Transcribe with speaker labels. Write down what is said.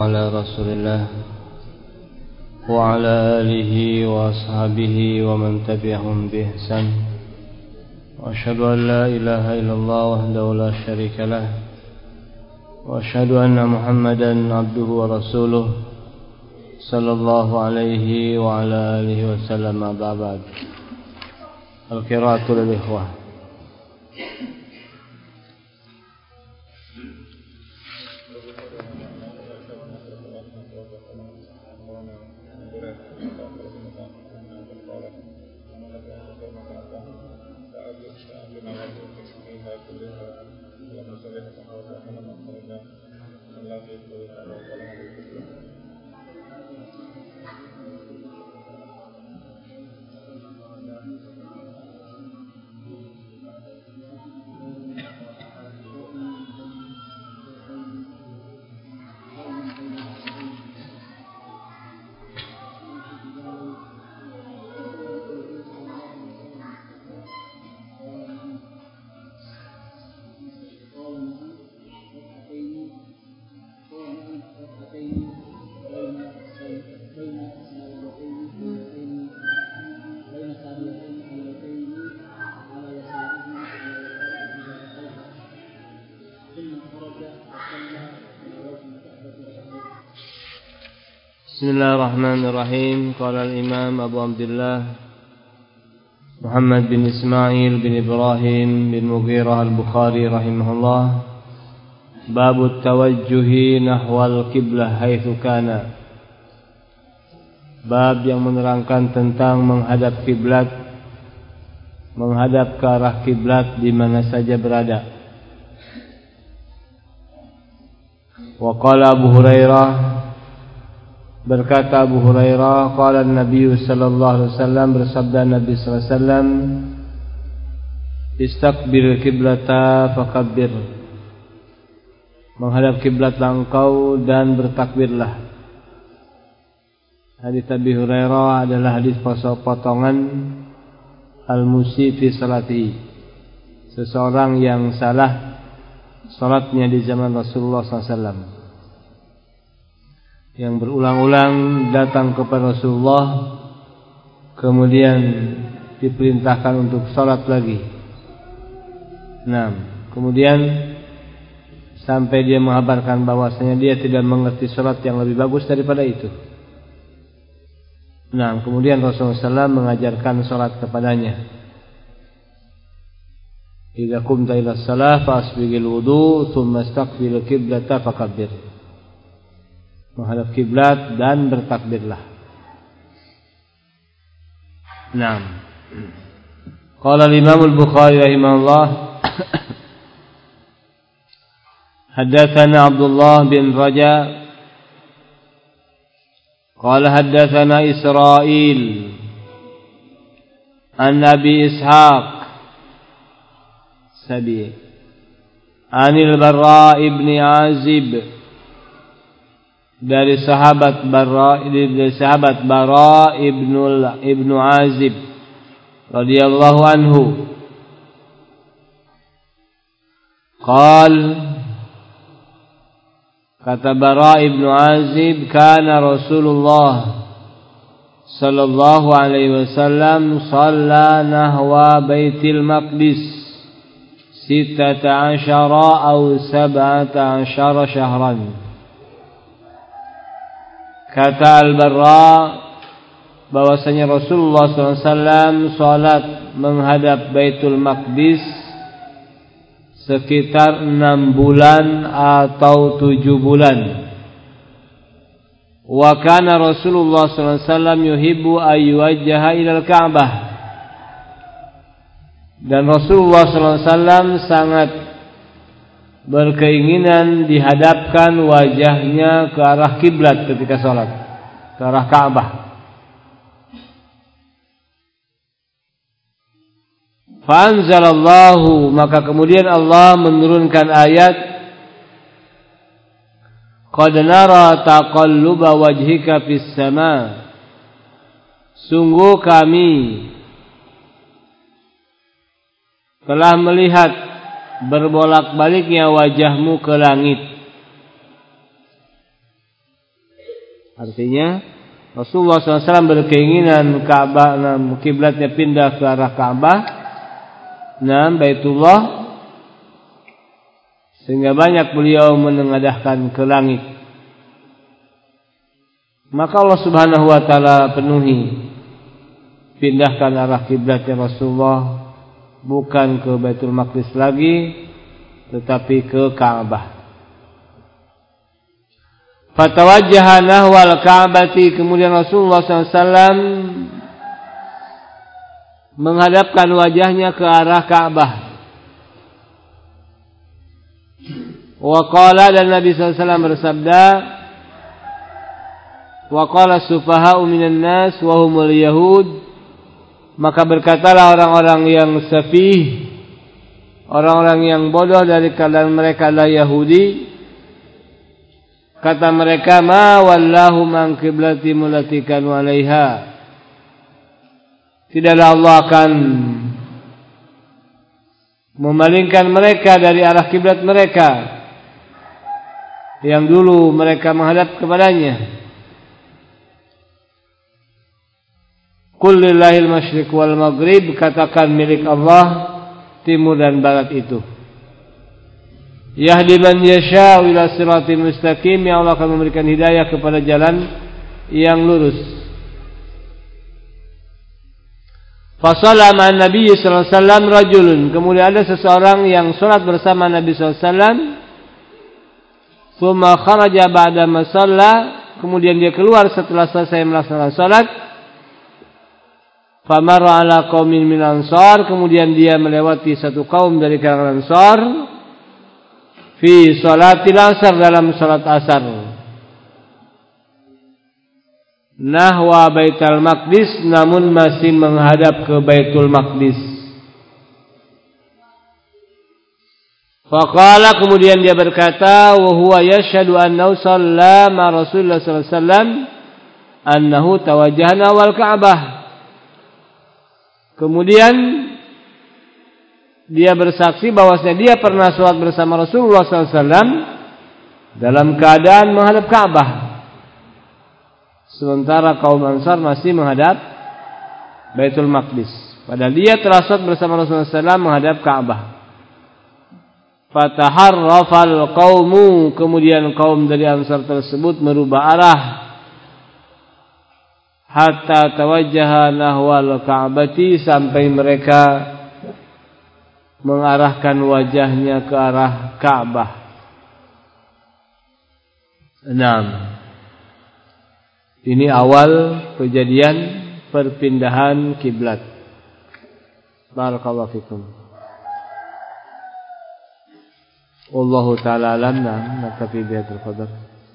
Speaker 1: على رسول الله وعلى آله وأصحابه ومن تبعهم بإحسان وأشهد أن لا إله إلا الله وحده لا شريك له وأشهد أن محمدا عبده ورسوله صلى الله عليه وعلى آله وسلم. بعد القراءة للإخوة. Bismillahirrahmanirrahim. Qala al-Imam Abu Abdullah Muhammad bin Ismail bin Ibrahim bin Mughirah al-Bukhari rahimahullah. Babu tawajjuhi nahwal qiblah haitsu kana. Bab yang menerangkan tentang menghadap kiblat, menghadap ke arah kiblat di mana saja berada. Wa qala Abu Hurairah, berkata Abu Hurairah, qala Nabi sallallahu alaihi wasallam, bersabda Nabi sallallahu alaihi wasallam, istaqbil qiblata fakabbir. Menghadap kiblatlah engkau dan bertakbirlah. Hadis Abi Hurairah adalah hadis potongan al-musi fi salati. Seseorang yang salah salatnya di zaman Rasulullah sallallahu alaihi wasallam, yang berulang-ulang datang kepada Rasulullah, kemudian diperintahkan untuk salat lagi. Kemudian sampai dia mengabarkan bahwasanya dia tidak mengerti salat yang lebih bagus daripada itu. Kemudian Rasulullah SAW mengajarkan salat kepadanya. Idza qumta ila shalah fasbighil wudu, tsumma istaqbil qiblata fakabbir. Menghadap kiblat dan bertakbirlah. Qala al-Imam al-Bukhari rahimahullah, haddatsana Abdullah bin Raja qala haddatsana Israil an Abi Ishaq Sabi anil Barra ibn Azib, dari sahabat Bara ibnu Azib radhiyallahu anhu, kata Bara ibnu Azib, kana Rasulullah sallallahu alaihi wasallam shalla nahwa Baitul Maqdis 16 atau 17 syahran. Kata Al-Barra bahwasanya Rasulullah SAW salat menghadap Baitul Maqdis sekitar 6 bulan atau 7 bulan. Wa kana Rasulullah SAW yuhibbu ayyuwajjaha ilal Ka'bah, dan Rasulullah SAW sangat berkeinginan dihadapkan wajahnya ke arah kiblat ketika salat, ke arah Ka'bah. Fa anzalallahu, maka kemudian Allah menurunkan ayat, qad nara taqalluba wajhika fis sama, sungguh kami telah melihat berbolak-baliknya wajahmu ke langit. Artinya Rasulullah SAW berkeinginan Ka'bah, kiblatnya pindah ke arah Ka'bah, Baitullah, sehingga banyak beliau menengadahkan ke langit. Maka Allah Subhanahu wa taala penuhi, pindahkan arah kiblatnya Rasulullah bukan ke Baitul Maqdis lagi, tetapi ke Ka'bah. Fatawajjaha nahwal Ka'bati, kemudian Rasulullah SAW menghadapkan wajahnya ke arah Ka'bah. Wa qala, dan Nabi SAW bersabda, wa qala sufaha'u minan nas wa humul yahud, maka berkatalah orang-orang yang safih, orang-orang yang bodoh dari kalangan mereka adalah Yahudi. Kata mereka, ma wallahu man qiblati allati kanu 'alaiha, tidaklah Allah akan memalingkan mereka dari arah kiblat mereka yang dulu mereka menghadap kepadanya. Qul lillahil masyriq wal maghrib, katakan milik Allah timur dan barat itu. Yahdi man yasha' ila siratal mustaqim, yang Allah akan memberikan hidayah kepada jalan yang lurus. Fasalla ma'an Nabi sallallahu alaihi wasallam rajulun, kemudian ada seseorang yang salat bersama Nabi sallallahu alaihi wasallam. Tsumma kharaja ba'da ma shalla, kemudian dia keluar setelah selesai melaksanakan salat. Famara ala qaumin min ansar, kemudian dia melewati satu kaum dari kalangan Ansar. Fi salatil asar, dalam salat asar. Nahwa Baitul Maqdis, namun masih menghadap ke Baitul Maqdis. Faqala, kemudian dia berkata, wa huwa yashhadu annahu shalla ma Rasulullah sallallahu alaihi wasallam annahu tawajjaha wal Ka'bah. Kemudian dia bersaksi bahwasanya dia pernah sholat bersama Rasulullah SAW dalam keadaan menghadap Ka'bah, sementara kaum Ansar masih menghadap Baitul Maqdis. Padahal dia telah sholat bersama Rasulullah SAW menghadap Ka'bah. Fataharrafal qaumu, kemudian kaum dari Ansar tersebut merubah arah, hatta tawajjaha nahwal Ka'bati, sampai mereka mengarahkan wajahnya ke arah Ka'bah. 6. Ini awal kejadian perpindahan kiblat. Barakallahu fikum. Wallahu ta'ala alam. Naktafi bihadzal qadar.